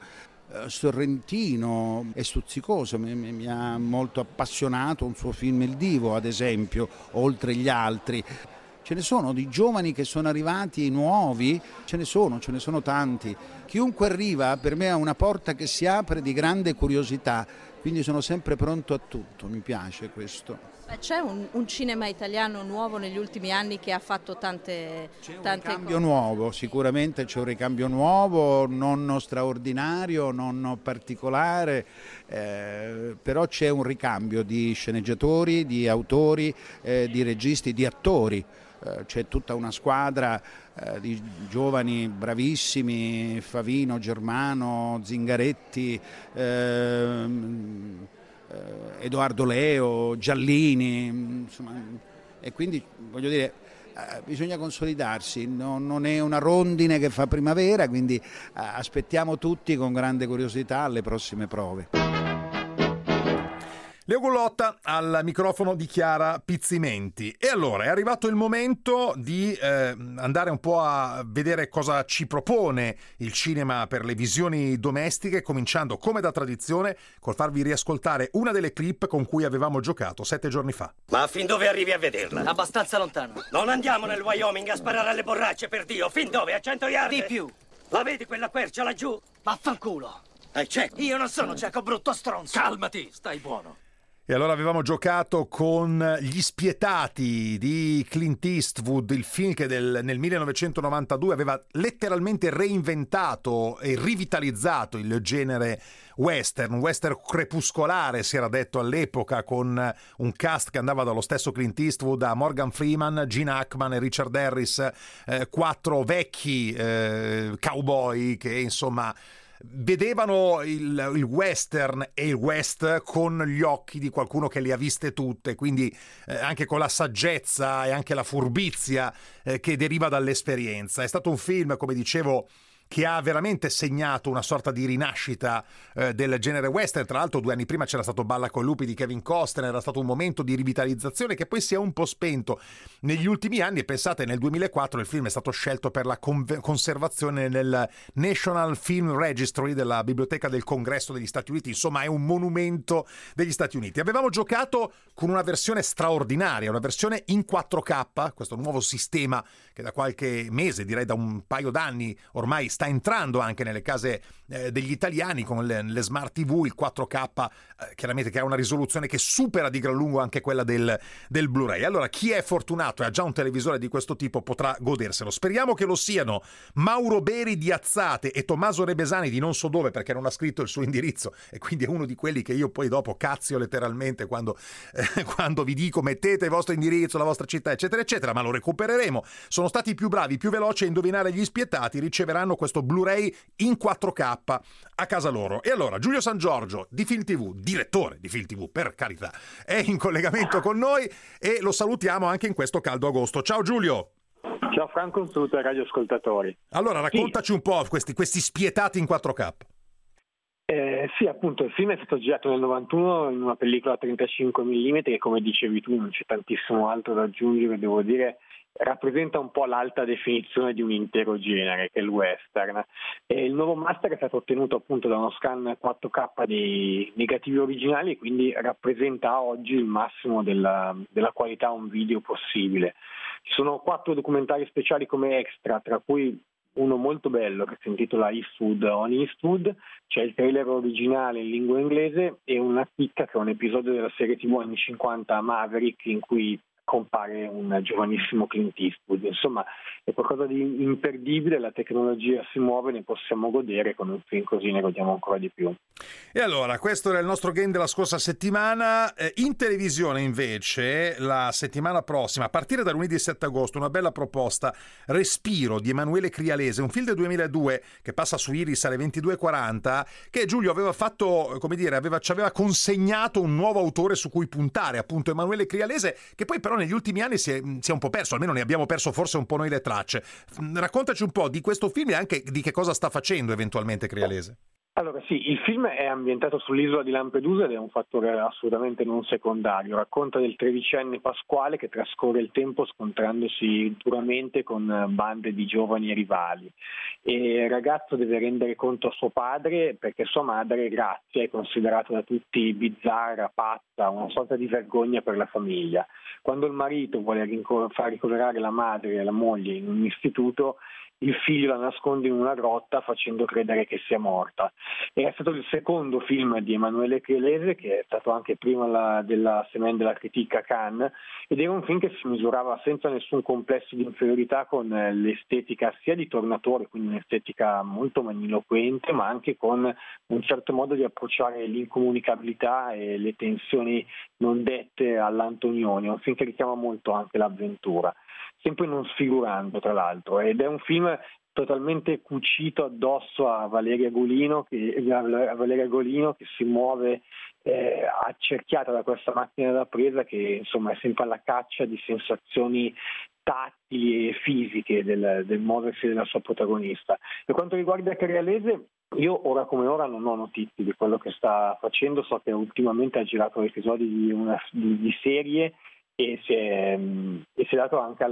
Sorrentino è stuzzicoso, mi ha molto appassionato un suo film Il Divo, ad esempio, oltre gli altri. Ce ne sono di giovani che sono arrivati nuovi, ce ne sono tanti. Chiunque arriva per me ha una porta che si apre di grande curiosità, quindi sono sempre pronto a tutto, mi piace questo. C'è un cinema italiano nuovo negli ultimi anni che ha fatto tante ricambio nuovo, sicuramente c'è un ricambio nuovo, non straordinario, non particolare, però c'è un ricambio di sceneggiatori, di autori, di registi, di attori. C'è tutta una squadra di giovani bravissimi, Favino, Germano, Zingaretti, Edoardo Leo, Giallini, insomma, e quindi voglio dire bisogna consolidarsi, non è una rondine che fa primavera, quindi aspettiamo tutti con grande curiosità alle prossime prove. Leo Gullotta al microfono di Chiara Pizzimenti. E allora è arrivato il momento di andare un po' a vedere cosa ci propone il cinema per le visioni domestiche, cominciando come da tradizione col farvi riascoltare una delle clip con cui avevamo giocato 7 giorni fa. Ma fin dove arrivi a vederla? Abbastanza lontano. Non andiamo nel Wyoming a sparare alle borracce, per Dio. Fin dove? A 100 yard? Di più. La vedi quella quercia laggiù? Vaffanculo. È cieco. Io non sono cieco, brutto stronzo. Calmati, stai buono. E allora avevamo giocato con Gli Spietati di Clint Eastwood, il film che nel 1992 aveva letteralmente reinventato e rivitalizzato il genere western, un western crepuscolare si era detto all'epoca, con un cast che andava dallo stesso Clint Eastwood a Morgan Freeman, Gene Hackman e Richard Harris, 4 vecchi cowboy che insomma vedevano il western e il west con gli occhi di qualcuno che le ha viste tutte, quindi anche con la saggezza e anche la furbizia che deriva dall'esperienza. È stato un film, come dicevo, che ha veramente segnato una sorta di rinascita del genere western. Tra l'altro 2 anni prima c'era stato Balla coi lupi di Kevin Costner, era stato un momento di rivitalizzazione che poi si è un po' spento negli ultimi anni, e pensate, nel 2004 il film è stato scelto per la conservazione nel National Film Registry della Biblioteca del Congresso degli Stati Uniti, insomma è un monumento degli Stati Uniti. Avevamo giocato con una versione straordinaria, una versione in 4K, questo nuovo sistema che da qualche mese, direi da un paio d'anni ormai, sta entrando anche nelle case degli italiani con le smart TV, il 4K, chiaramente che ha una risoluzione che supera di gran lungo anche quella del Blu-ray. Allora chi è fortunato e ha già un televisore di questo tipo potrà goderselo. Speriamo che lo siano Mauro Beri di Azzate e Tommaso Rebesani di non so dove, perché non ha scritto il suo indirizzo e quindi è uno di quelli che io poi dopo cazzio letteralmente quando vi dico mettete il vostro indirizzo, la vostra città eccetera eccetera, ma lo recupereremo. Sono stati più bravi, più veloci a indovinare Gli Spietati, riceveranno questo questo Blu-ray in 4K a casa loro. E allora Giulio San Giorgio di Film TV, direttore di Film TV per carità, è in collegamento con noi e lo salutiamo anche in questo caldo agosto. Ciao Giulio. Ciao Franco, un saluto ai radioascoltatori. Allora raccontaci un po' questi spietati in 4K. Sì, appunto, il film è stato girato nel 91 in una pellicola 35 mm e come dicevi tu non c'è tantissimo altro da aggiungere, devo dire, rappresenta un po' l'alta definizione di un intero genere che è il western. E il nuovo master è stato ottenuto appunto da uno scan 4K dei negativi originali e quindi rappresenta oggi il massimo della qualità un video possibile. Ci sono 4 documentari speciali come extra, tra cui uno molto bello che si intitola Eastwood on Eastwood, c'è il trailer originale in lingua inglese e una chicca che è un episodio della serie TV anni 50 Maverick in cui compare un giovanissimo Clint Eastwood. Insomma, è qualcosa di imperdibile, la tecnologia si muove, ne possiamo godere, con un film così ne godiamo ancora di più. E allora, questo era il nostro game della scorsa settimana. In televisione invece, la settimana prossima, a partire da lunedì 7 agosto, una bella proposta, Respiro di Emanuele Crialese, un film del 2002 che passa su Iris alle 22:40, che Giulio aveva fatto, come dire, ci aveva consegnato un nuovo autore su cui puntare, appunto Emanuele Crialese, che poi però negli ultimi anni si è un po' perso, almeno ne abbiamo perso forse un po' noi le tracce. Raccontaci un po' di questo film e anche di che cosa sta facendo eventualmente Crialese. Allora sì, il film è ambientato sull'isola di Lampedusa ed è un fattore assolutamente non secondario. Racconta del 13enne Pasquale che trascorre il tempo scontrandosi duramente con bande di giovani rivali. E il ragazzo deve rendere conto a suo padre perché sua madre, Grazia, è considerata da tutti bizzarra, pazza, una sorta di vergogna per la famiglia. Quando il marito vuole far ricoverare la madre e la moglie in un istituto, il figlio la nasconde in una grotta facendo credere che sia morta. È stato il secondo film di Emanuele Crialese, che è stato anche prima della Semaine de la Critique a Cannes, ed era un film che si misurava senza nessun complesso di inferiorità con l'estetica sia di Tornatore, quindi un'estetica molto magniloquente, ma anche con un certo modo di approcciare l'incomunicabilità e le tensioni non dette all'Antonioni. È un film che richiama molto anche l'avventura, sempre non sfigurando tra l'altro, ed è un film totalmente cucito addosso a Valeria Golino che si muove accerchiata da questa macchina da presa che insomma è sempre alla caccia di sensazioni tattili e fisiche del muoversi della sua protagonista. Per quanto riguarda Crialese, io ora come ora non ho notizie di quello che sta facendo, so che ultimamente ha girato episodi di serie e si è dato anche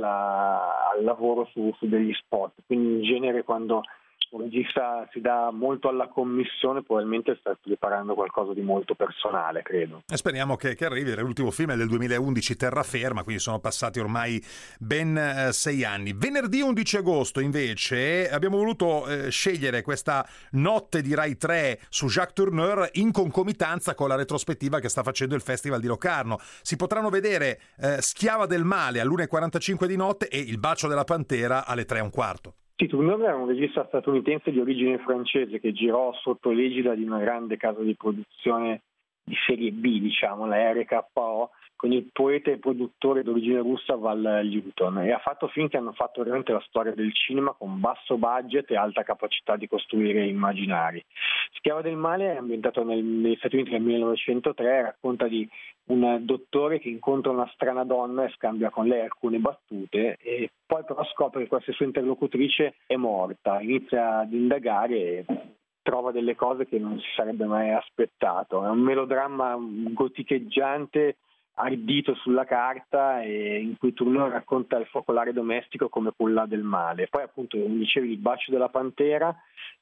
al lavoro su degli spot, quindi in genere quando un regista si dà molto alla commissione probabilmente sta preparando qualcosa di molto personale, credo. E speriamo che arrivi. L'ultimo film è del 2011, Terraferma, quindi sono passati ormai ben 6 anni. Venerdì 11 agosto invece abbiamo voluto scegliere questa notte di Rai 3 su Jacques Tourneur in concomitanza con la retrospettiva che sta facendo il Festival di Locarno. Si potranno vedere Schiava del male all'1:45 di notte e Il bacio della pantera alle 3:15. Sì, Tourneur era un regista statunitense di origine francese che girò sotto l'egida di una grande casa di produzione di serie B, diciamo, la RKO, con il poeta e produttore d'origine russa Val Newton, e ha fatto film che hanno fatto veramente la storia del cinema con basso budget e alta capacità di costruire immaginari. Schiava del male è ambientato negli Stati Uniti nel 1903, racconta di un dottore che incontra una strana donna e scambia con lei alcune battute e poi però scopre che questa sua interlocutrice è morta, inizia ad indagare e trova delle cose che non si sarebbe mai aspettato. È un melodramma goticheggiante, ardito sulla carta, e in cui Tourneur racconta il focolare domestico come culla del male. Poi appunto, come dicevi, Il bacio della pantera,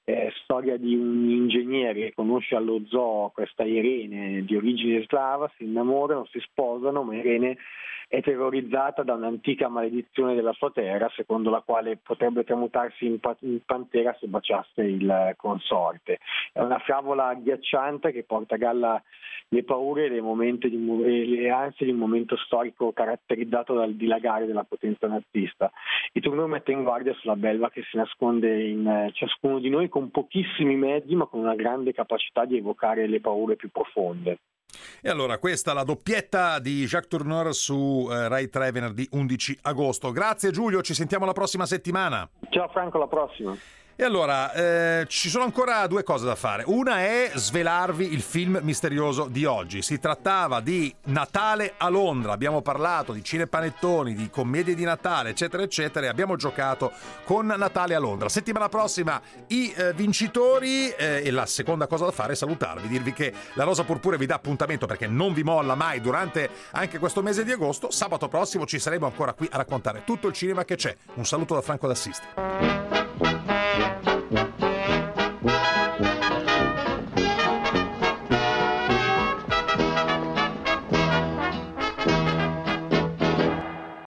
storia di un ingegnere che conosce allo zoo questa Irene di origine slava, si innamorano, si sposano, ma Irene è terrorizzata da un'antica maledizione della sua terra, secondo la quale potrebbe tramutarsi in pantera se baciasse il consorte. È una favola agghiacciante che porta a galla le paure e le ansie di un momento storico caratterizzato dal dilagare della potenza nazista. E Tourneur mette in guardia sulla belva che si nasconde in ciascuno di noi con pochissimi mezzi, ma con una grande capacità di evocare le paure più profonde. E allora questa è la doppietta di Jacques Tourneur su Rai 3 venerdì 11 agosto. Grazie Giulio, ci sentiamo la prossima settimana. Ciao Franco, alla prossima. E allora, ci sono ancora due cose da fare. Una è svelarvi il film misterioso di oggi. Si trattava di Natale a Londra. Abbiamo parlato di cinepanettoni, di commedie di Natale, eccetera, eccetera. E abbiamo giocato con Natale a Londra. Settimana prossima i vincitori. E la seconda cosa da fare è salutarvi, dirvi che la Rosa Purpurea vi dà appuntamento, perché non vi molla mai durante anche questo mese di agosto. Sabato prossimo ci saremo ancora qui a raccontare tutto il cinema che c'è. Un saluto da Franco D'Assisti.